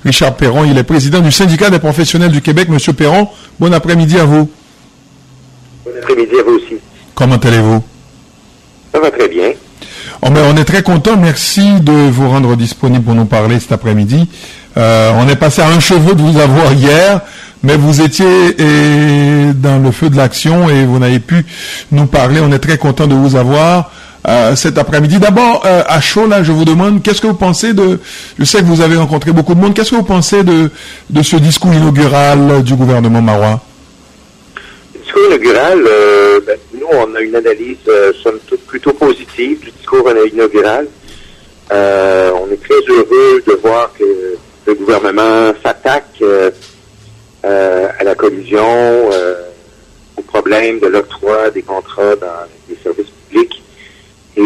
Richard Perron. Il est président du syndicat des professionnels du Québec. Monsieur Perron, bon après-midi à vous. Bon après-midi à vous aussi. Comment allez-vous? Ça va très bien. On est très content. Merci de vous rendre disponible pour nous parler cet après-midi. On est passé à un cheveu de vous avoir hier, mais vous étiez dans le feu de l'action et vous n'avez pu nous parler. On est très content de vous avoir cet après-midi. D'abord, à chaud, là, je vous demande, qu'est-ce que vous pensez je sais que vous avez rencontré beaucoup de monde, qu'est-ce que vous pensez de ce discours inaugural du gouvernement marois? Le discours inaugural, nous, on a une analyse, somme toute, plutôt positive du discours inaugural. On est très heureux de voir que le gouvernement s'attaque à la collusion, au problème de l'octroi des contrats dans les services publics et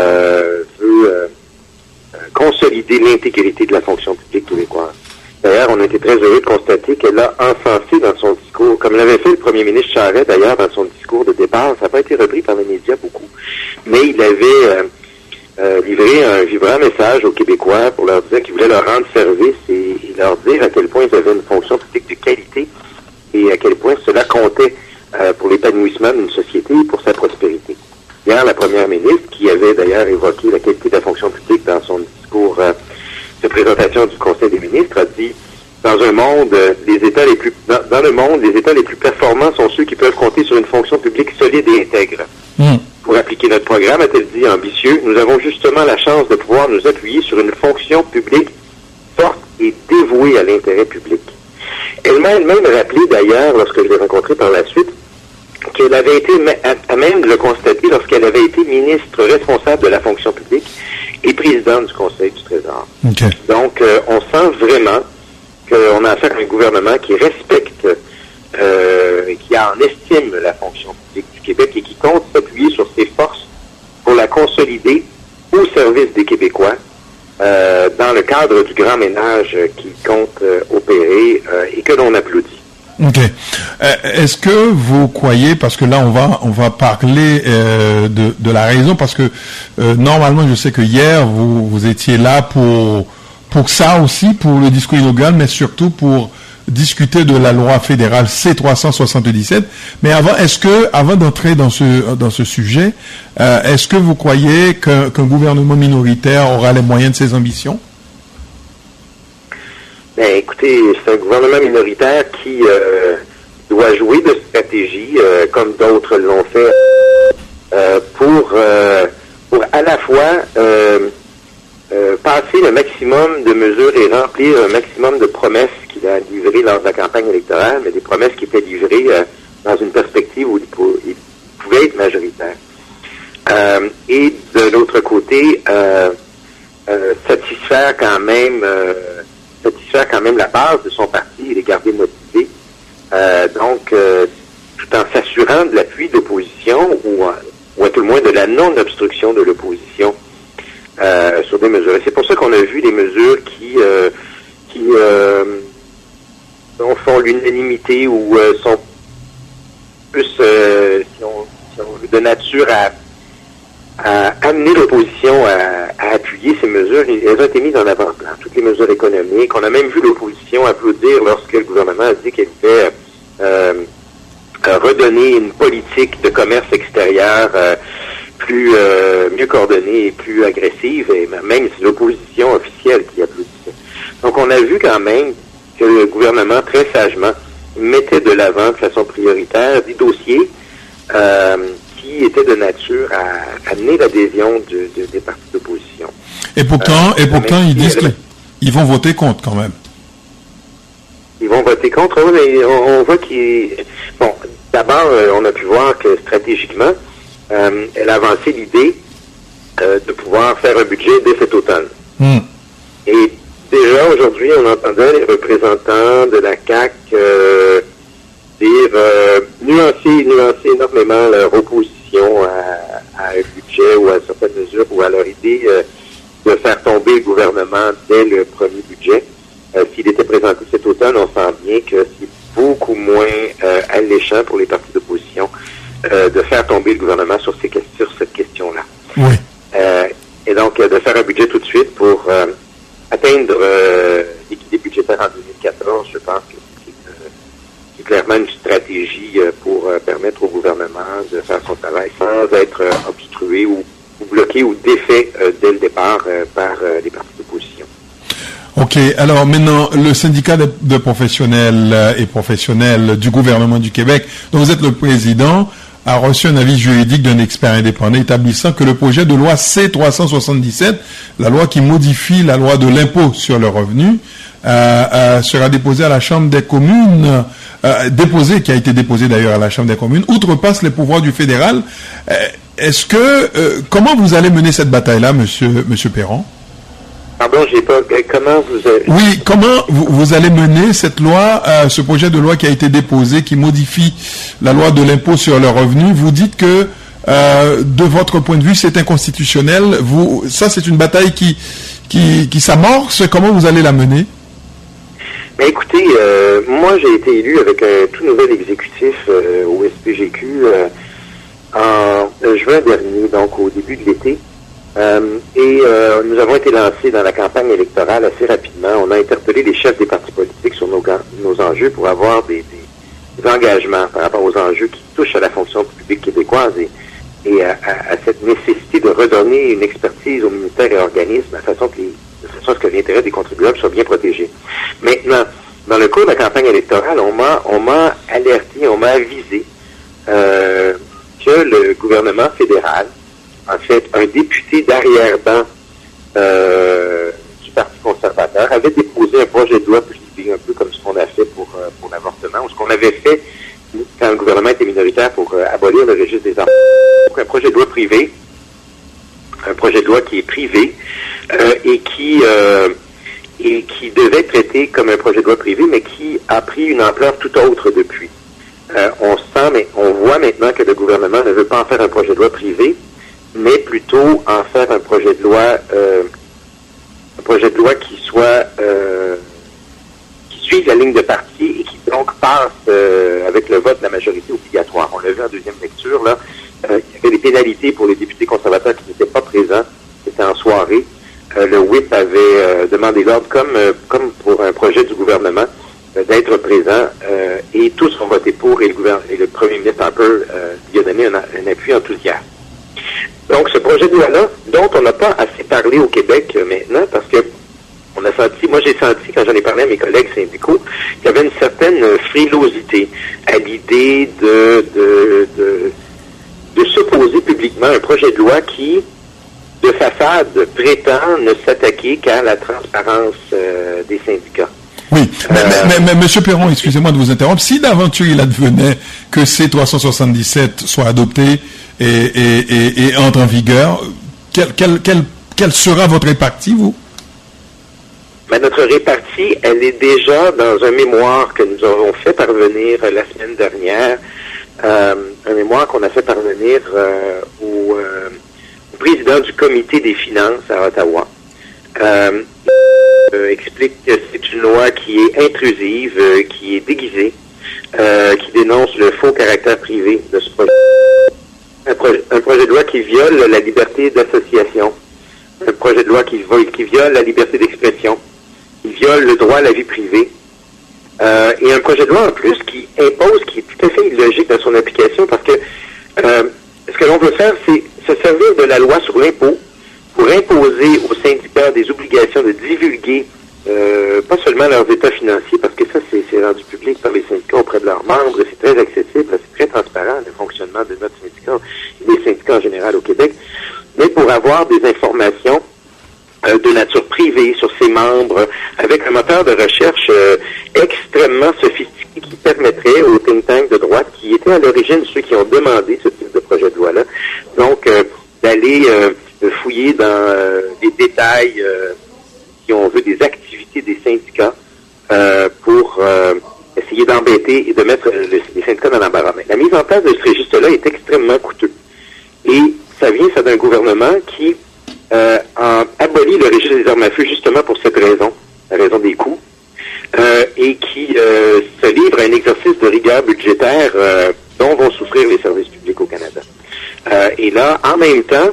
veut consolider l'intégrité de la fonction publique québécoise. D'ailleurs, on a été très heureux de constater qu'elle a encensé dans son discours, comme l'avait fait le premier ministre Charest d'ailleurs dans son discours de départ. Ça n'a pas été repris par les médias beaucoup, mais il avait livré un vibrant message aux Québécois pour leur dire qu'il voulait leur rendre service et leur dire à quel point ils avaient une fonction publique de qualité et à quel point cela comptait pour l'épanouissement d'une société et pour sa prospérité. Hier, la première ministre, qui avait d'ailleurs évoqué la qualité de la fonction publique dans son discours de présentation du Conseil des ministres, a dit dans le monde, les États les plus performants sont ceux qui peuvent compter sur une fonction publique solide et intègre. Pour appliquer notre programme, a-t-elle dit, ambitieux, nous avons justement la chance de pouvoir nous appuyer sur une fonction publique forte et dévouée à l'intérêt public. Elle m'a elle-même rappelé d'ailleurs, lorsque je l'ai rencontrée par la suite, qu'elle avait été à même de le constater lorsqu'elle avait été ministre responsable de la fonction publique et présidente du Conseil du Trésor. Okay. Donc, on sent vraiment qu'on a affaire à un gouvernement qui respecte et qui en estime la fonction publique du Québec et qui compte s'appuyer sur ses forces pour la consolider au service des Québécois dans le cadre du grand ménage qui compte opérer et que l'on applaudit. OK. Est-ce que vous croyez, parce que là on va parler de la raison, parce que normalement je sais que hier vous étiez là pour ça aussi, pour le discours inaugural, mais surtout pour discuter de la loi fédérale C-377. Mais avant d'entrer dans ce sujet, est-ce que vous croyez qu'un gouvernement minoritaire aura les moyens de ses ambitions? Ben, écoutez, c'est un gouvernement minoritaire qui doit jouer de stratégie, comme d'autres l'ont fait, pour à la fois passer le maximum de mesures et remplir un maximum de promesses qu'il a livrées lors de la campagne électorale, mais des promesses qui étaient livrées dans une perspective où il pouvait être majoritaire. Et de l'autre côté, satisfaire quand même la base de son parti et les garder motivés. Tout en s'assurant de l'appui de l'opposition ou à tout le moins de la non-obstruction de l'opposition sur des mesures. Et c'est pour ça qu'on a vu des mesures qui font l'unanimité ou sont plus de nature à amener l'opposition à appuyer ces mesures. Elles ont été mises en avant-plan, toutes les mesures économiques. On a même vu l'opposition applaudir lorsque le gouvernement a dit qu'elle voulait redonner une politique de commerce extérieur mieux coordonnée et plus agressive, et même c'est l'opposition officielle qui applaudissait. Donc on a vu quand même que le gouvernement, très sagement, mettait de l'avant de façon prioritaire des dossiers qui étaient de nature à amener l'adhésion des partis d'opposition. Et pourtant, ils disent qu'ils vont voter contre quand même. Ils vont voter contre, mais on voit qu'ils... Bon, d'abord, on a pu voir que stratégiquement, elle a avancé l'idée de pouvoir faire un budget dès cet automne. Et déjà, aujourd'hui, on entendait les représentants de la CAQ nuancer énormément leur opposition à un budget ou à certaines mesures ou à leur idée de faire tomber le gouvernement dès le premier budget. S'il était présenté cet automne, on sent bien que c'est beaucoup moins alléchant pour les partis d'opposition de faire tomber le gouvernement sur cette question-là. Oui. Et donc, de faire un budget tout de suite pour atteindre l'équilibre budgétaire stratégie pour permettre au gouvernement de faire son travail sans être obstrué ou bloqué ou défait dès le départ par les partis d'opposition. OK. Alors maintenant, le syndicat de professionnels et professionnels du gouvernement du Québec, dont vous êtes le président, a reçu un avis juridique d'un expert indépendant établissant que le projet de loi C-377, la loi qui modifie la loi de l'impôt sur le revenu, sera déposé à la Chambre des communes, qui a été déposé d'ailleurs à la Chambre des communes, outrepasse les pouvoirs du fédéral. Est-ce que, comment vous allez mener cette bataille-là, monsieur Perron? Pardon, j'ai pas. Comment vous avez... Oui, comment vous allez mener cette loi, ce projet de loi qui a été déposé, qui modifie la loi de l'impôt sur le revenu? Vous dites que, de votre point de vue, c'est inconstitutionnel. Ça, c'est une bataille qui s'amorce. Comment vous allez la mener? Ben écoutez, moi, j'ai été élu avec un tout nouvel exécutif au SPGQ en juin dernier, donc au début de l'été. Nous avons été lancés dans la campagne électorale assez rapidement. On a interpellé les chefs des partis politiques sur nos enjeux pour avoir des engagements par rapport aux enjeux qui touchent à la fonction publique québécoise et à cette nécessité de redonner une expertise aux ministères et organismes de façon à ce que l'intérêt des contribuables soit bien protégé. Maintenant, dans le cours de la campagne électorale, on m'a alerté, on m'a avisé que le gouvernement fédéral, en fait, un député d'arrière-ban du Parti conservateur avait déposé un projet de loi privé, un peu comme ce qu'on a fait pour l'avortement, ou ce qu'on avait fait quand le gouvernement était minoritaire pour abolir le registre des enfants. Donc, un projet de loi privé, un projet de loi qui est privé et qui devait être traité comme un projet de loi privé, mais qui a pris une ampleur tout autre depuis. On voit maintenant que le gouvernement ne veut pas en faire un projet de loi privé, mais plutôt en faire un projet de loi qui soit qui suive la ligne de parti et qui donc passe avec le vote de la majorité obligatoire. On l'a vu en deuxième lecture, là, il y avait des pénalités pour les députés conservateurs qui n'étaient pas présents, c'était en soirée. Le whip avait demandé l'ordre, comme pour un projet du gouvernement, d'être présent, et tous ont voté pour, et le premier ministre Harper lui a donné un appui enthousiaste. Donc, ce projet de loi-là, dont on n'a pas assez parlé au Québec maintenant, parce que moi j'ai senti, quand j'en ai parlé à mes collègues syndicaux, qu'il y avait une certaine frilosité à l'idée de s'opposer publiquement à un projet de loi qui, de façade, prétend ne s'attaquer qu'à la transparence des syndicats. Oui, mais M. Perron, excusez-moi de vous interrompre. Si d'aventure il advenait que C-377 soit adopté et entre en vigueur, quelle sera votre répartie, vous? Ben, notre répartie, elle est déjà dans un mémoire que nous avons fait parvenir la semaine dernière, un mémoire qu'on a fait parvenir au président du comité des finances à Ottawa. Explique que c'est une loi qui est intrusive, qui est déguisée, qui dénonce le faux caractère privé de ce projet. Un projet de loi qui viole la liberté d'association, un projet de loi qui viole la liberté d'expression, qui viole le droit à la vie privée, et un projet de loi en plus qui impose, qui est tout à fait illogique dans son application, parce que ce que l'on veut faire, c'est se servir de la loi sur l'impôt pour imposer aux syndicats des obligations de divulguer pas seulement leurs états financiers, parce que ça, c'est rendu public par les syndicats auprès de leurs membres, c'est très accessible, c'est très transparent, le fonctionnement de notre syndicat et des syndicats en général au Québec, mais pour avoir des informations de nature privée sur ses membres, avec un moteur de recherche extrêmement sophistiqué qui permettrait aux think tanks de droite, qui étaient à l'origine ceux qui ont demandé ce type de projet de loi-là, donc d'aller fouiller dans les détails, si on veut, des activités des syndicats pour essayer d'embêter et de mettre les syndicats dans l'embarras. La mise en place de ce registre-là est extrêmement coûteux. Et ça vient d'un gouvernement qui a aboli le registre des armes à feu justement pour cette raison, la raison des coûts, et qui se livre à un exercice de rigueur budgétaire dont vont souffrir les services publics au Canada. Et là, en même temps,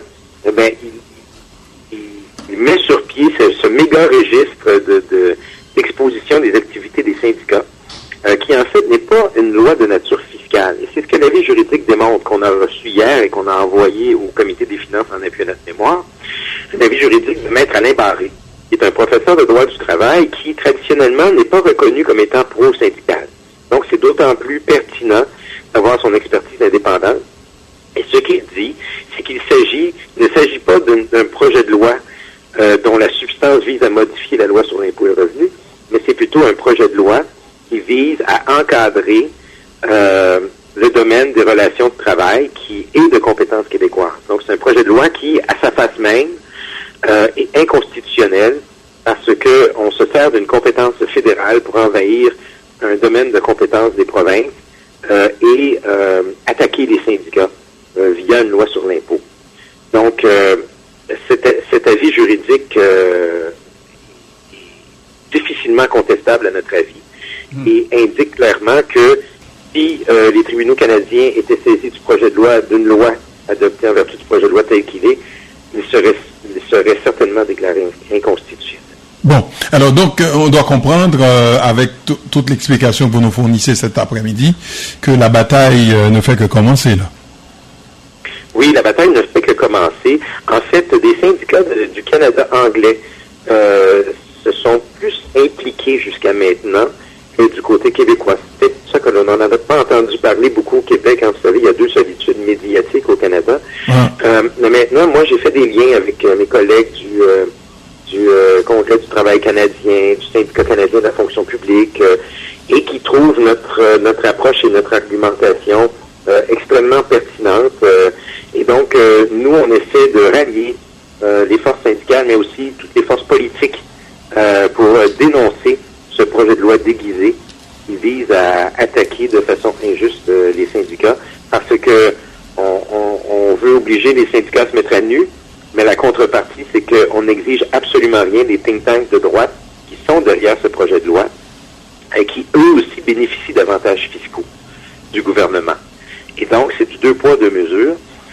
il met sur pied ce méga registre d'exposition des activités des syndicats, qui en fait n'est pas une loi de nature fiscale. syndicale. Et c'est ce que l'avis juridique démontre, qu'on a reçu hier et qu'on a envoyé au Comité des finances en appui à notre mémoire. C'est l'avis juridique de Maître Alain Barré, qui est un professeur de droit du travail qui, traditionnellement, n'est pas reconnu comme étant pro-syndical. Donc, c'est d'autant plus pertinent d'avoir son expertise indépendante. Et ce qu'il dit, c'est qu'il ne s'agit pas d'un projet de loi dont la substance vise à modifier la loi sur l'impôt et le revenu, mais c'est plutôt un projet de loi qui vise à encadrer le domaine des relations de travail qui est de compétence québécoise. Donc, c'est un projet de loi qui, à sa face même, est inconstitutionnel parce que on se sert d'une compétence fédérale pour envahir un domaine de compétence des provinces et attaquer les syndicats via une loi sur l'impôt. Donc, cet avis juridique est difficilement contestable à notre avis et indique clairement que si les tribunaux canadiens étaient saisis du projet de loi, d'une loi adoptée en vertu du projet de loi tel qu'il est, il serait certainement déclaré inconstitutionnel. Bon, alors donc on doit comprendre avec toute l'explication que vous nous fournissez cet après-midi que la bataille ne fait que commencer là. Oui, la bataille ne fait que commencer. En fait, des syndicats du Canada anglais se sont plus impliqués jusqu'à maintenant que du côté québécois. C'est pour ça que l'on n'en avait pas entendu parler beaucoup au Québec. Vous savez, il y a deux solitudes médiatiques au Canada. Mais maintenant, moi, j'ai fait des liens avec mes collègues du Congrès du travail canadien, du syndicat canadien de la fonction publique, et qui trouvent notre approche et notre argumentation extrêmement pertinente. Et donc, nous, on essaie de rallier les forces syndicales, mais aussi toutes les forces politiques pour dénoncer ce projet de loi déguisé qui vise à attaquer de façon injuste les syndicats, parce que on veut obliger les syndicats à se mettre à nu, mais la contrepartie, c'est qu'on n'exige absolument rien des think tanks de droite qui sont derrière ce projet de loi et qui, eux aussi, bénéficient d'avantages fiscaux du gouvernement. Et donc, c'est du 2 poids, 2 mesures.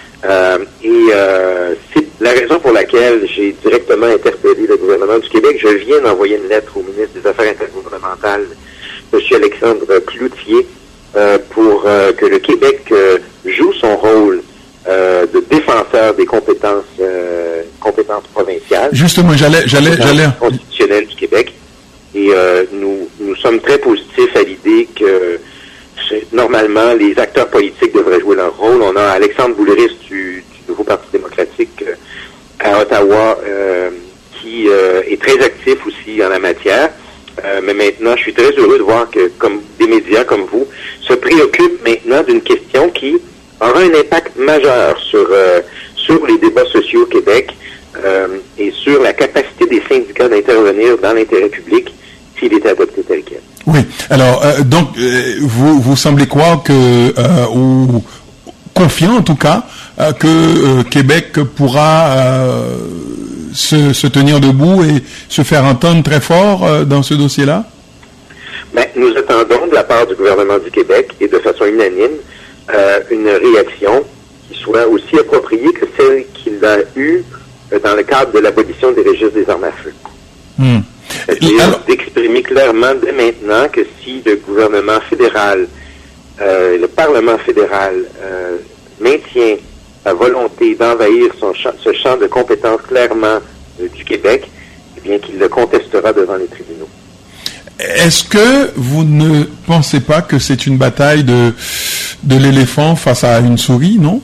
C'est la raison pour laquelle j'ai directement interpellé le gouvernement du Québec. Je viens d'envoyer une lettre au ministre des Affaires intergouvernementales, M. Alexandre Cloutier, pour que le Québec joue son rôle de défenseur des compétences provinciales. Justement, j'allais constitutionnelles du Québec. Et nous sommes très positifs à l'idée que normalement, les acteurs politiques devraient jouer leur rôle. On a Alexandre Boulris du Nouveau Parti démocratique à Ottawa qui est très actif aussi en la matière. Mais maintenant, je suis très heureux de voir que comme des médias comme vous se préoccupent maintenant d'une question qui aura un impact majeur sur les débats sociaux au Québec et sur la capacité des syndicats d'intervenir dans l'intérêt public s'il est adopté tel quel. Oui. Alors, donc, vous semblez croire que, ou confiant en tout cas, que Québec pourra se tenir debout et se faire entendre très fort dans ce dossier-là? Ben, nous attendons de la part du gouvernement du Québec et de façon unanime une réaction qui soit aussi appropriée que celle qu'il a eue dans le cadre de l'abolition des registres des armes à feu. C'est-à-dire d'exprimer clairement dès maintenant que si le gouvernement fédéral, le Parlement fédéral maintient la volonté d'envahir ce champ de compétences clairement du Québec, eh bien qu'il le contestera devant les tribunaux. Est-ce que vous ne pensez pas que c'est une bataille de l'éléphant face à une souris, non?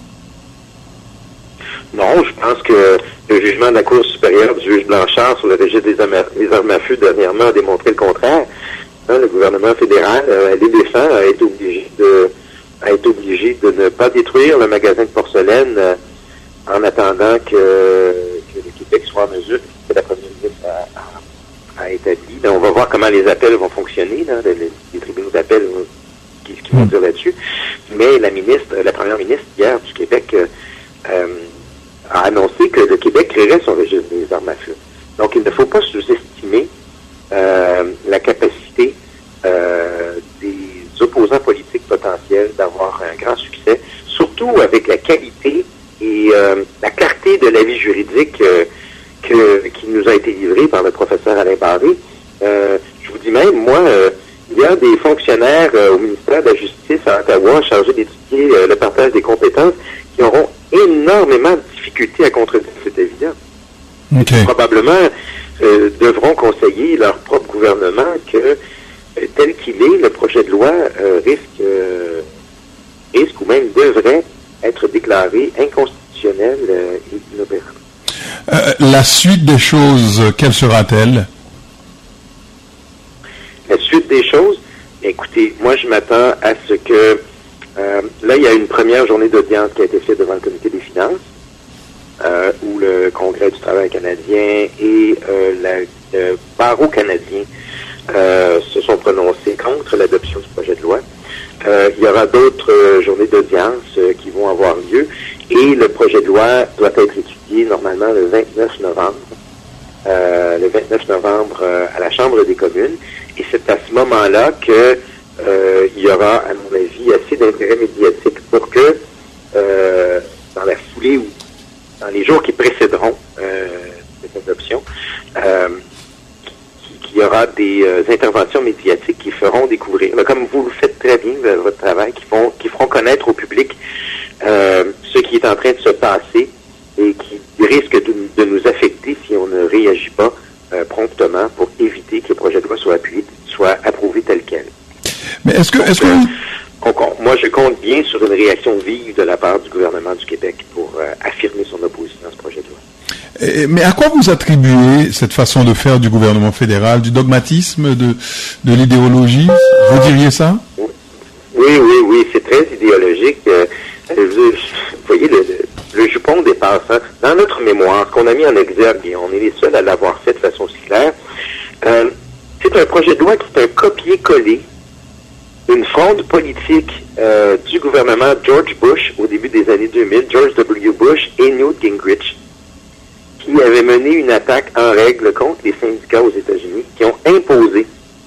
Non, je pense que le jugement de la Cour supérieure du juge Blanchard sur le registre des armes à feu dernièrement a démontré le contraire. Le gouvernement fédéral, l'éléphant, a été obligé de ne pas détruire le magasin de porcelaine en attendant que le Québec soit en mesure, que la première ministre a établi. Donc, on va voir comment les appels vont fonctionner, là, les tribunaux d'appel qui vont dire là-dessus. Mais la première ministre hier du Québec a annoncé que le Québec créerait son registre des armes à feu. Donc, il ne faut pas sous-estimer la capacité des opposants politiques potentiels d'avoir un grand succès, surtout avec la qualité et la clarté de l'avis juridique qui nous a été livré par le professeur Alain Barré. Je vous dis même, moi, il y a des fonctionnaires au ministère ministère de la Justice à Ottawa, chargé d'étudier le partage des compétences, qui auront énormément de difficultés à contredire cet évident. Okay. Probablement devront conseiller leur propre gouvernement que, tel qu'il est, le projet de loi risque ou même devrait être déclaré inconstitutionnel et inopérant. La suite des choses, quelle sera-t-elle? La suite des choses, écoutez, moi je m'attends à ce que là il y a une première journée d'audience qui a été faite devant le comité des finances, où le Congrès du travail canadien et le barreau canadien se sont prononcés contre l'adoption du projet de loi. Il y aura d'autres journées d'audience qui vont avoir lieu et le projet de loi doit être étudié normalement le 29 novembre. Le 29 novembre à la Chambre des communes. Et c'est à ce moment-là que il y aura, à mon avis, assez d'intérêt médiatique pour que dans la foulée ou dans les jours qui précéderont cette adoption, qu'il y aura des interventions médiatiques qui feront découvrir, comme vous le faites très bien de votre travail, qui feront connaître au public ce qui est en train de se passer et qui risque de nous affecter si on ne réagit pas promptement pour éviter que le projet de loi soit approuvé tel quel. Mais est-ce que moi, je compte bien sur une réaction vive de la part du gouvernement du Québec pour affirmer son opposition à ce projet de loi. Mais à quoi vous attribuez cette façon de faire du gouvernement fédéral? Du dogmatisme, de l'idéologie? Vous diriez ça? Oui, c'est très idéologique. Vous voyez, le jupon dépasse. Hein? Dans notre mémoire, qu'on a mis en exergue, et on est les seuls à l'avoir fait de façon si claire, c'est un projet de loi qui est un copier-coller d'une fronde politique du gouvernement George Bush au début des années 2000, George W. Bush et Newt Gingrich, qui avaient mené une attaque en règle contre les syndicats aux États-Unis, qui ont imposé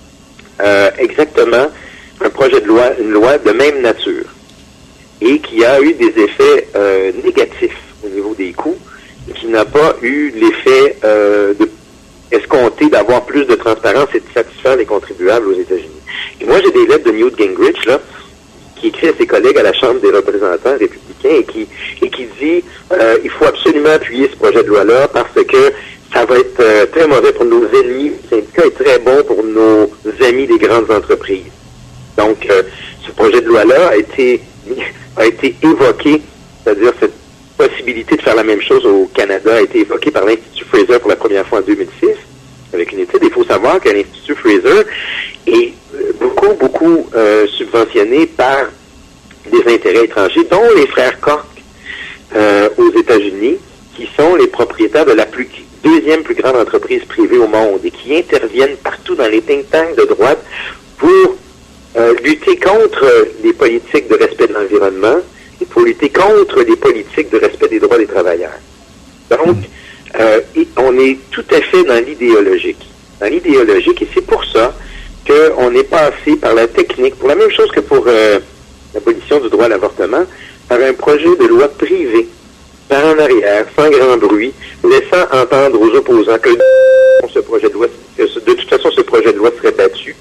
exactement un projet de loi, une loi de même nature, et qui a eu des effets négatifs au niveau des coûts, et qui n'a pas eu l'effet escompté d'avoir plus de transparence et de satisfaire les contribuables aux États-Unis. Et moi, j'ai des lettres de Newt Gingrich, là, qui écrit à ses collègues à la Chambre des représentants républicains et qui dit il faut absolument appuyer ce projet de loi-là parce que ça va être très mauvais pour nos ennemis du syndicat et très bon pour nos amis des grandes entreprises. Donc, ce projet de loi-là a été évoqué, c'est-à-dire cette possibilité de faire la même chose au Canada a été évoquée par l'Institut Fraser pour la première fois en 2006, avec une étude. Il faut savoir que l'Institut Fraser est beaucoup subventionné par des intérêts étrangers, dont les frères Koch aux États-Unis, qui sont les propriétaires de la deuxième plus grande entreprise privée au monde et qui interviennent partout dans les think tanks de droite pour lutter contre les politiques de respect de l'environnement et pour lutter contre les politiques de respect des droits des travailleurs. Donc, on est tout à fait dans l'idéologique. Et c'est pour ça qu'on est passé par la technique, pour la même chose que pour l'abolition du droit à l'avortement, par un projet de loi privée, par en arrière, sans grand bruit, laissant entendre aux opposants que ce projet de loi, de toute façon, ce projet de loi serait battu.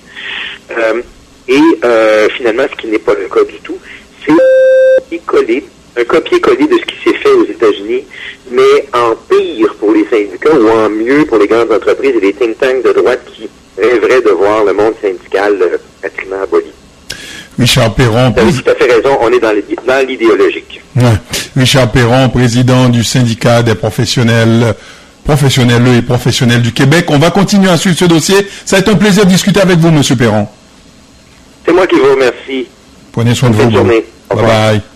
Finalement, ce qui n'est pas le cas du tout, c'est un copier-coller de ce qui s'est fait aux États-Unis, mais en pire pour les syndicats ou en mieux pour les grandes entreprises et les think tanks de droite qui rêveraient de voir le monde syndical pratiquement aboli. Richard Perron. Vous avez tout à fait raison, on est dans l'idéologique. Ouais. Richard Perron, président du syndicat des professionnels et professionnels du Québec. On va continuer à suivre ce dossier. Ça a été un plaisir de discuter avec vous, M. Perron. C'est moi qui vous remercie. Prenez soin de vous. Bonne journée. Bye bye.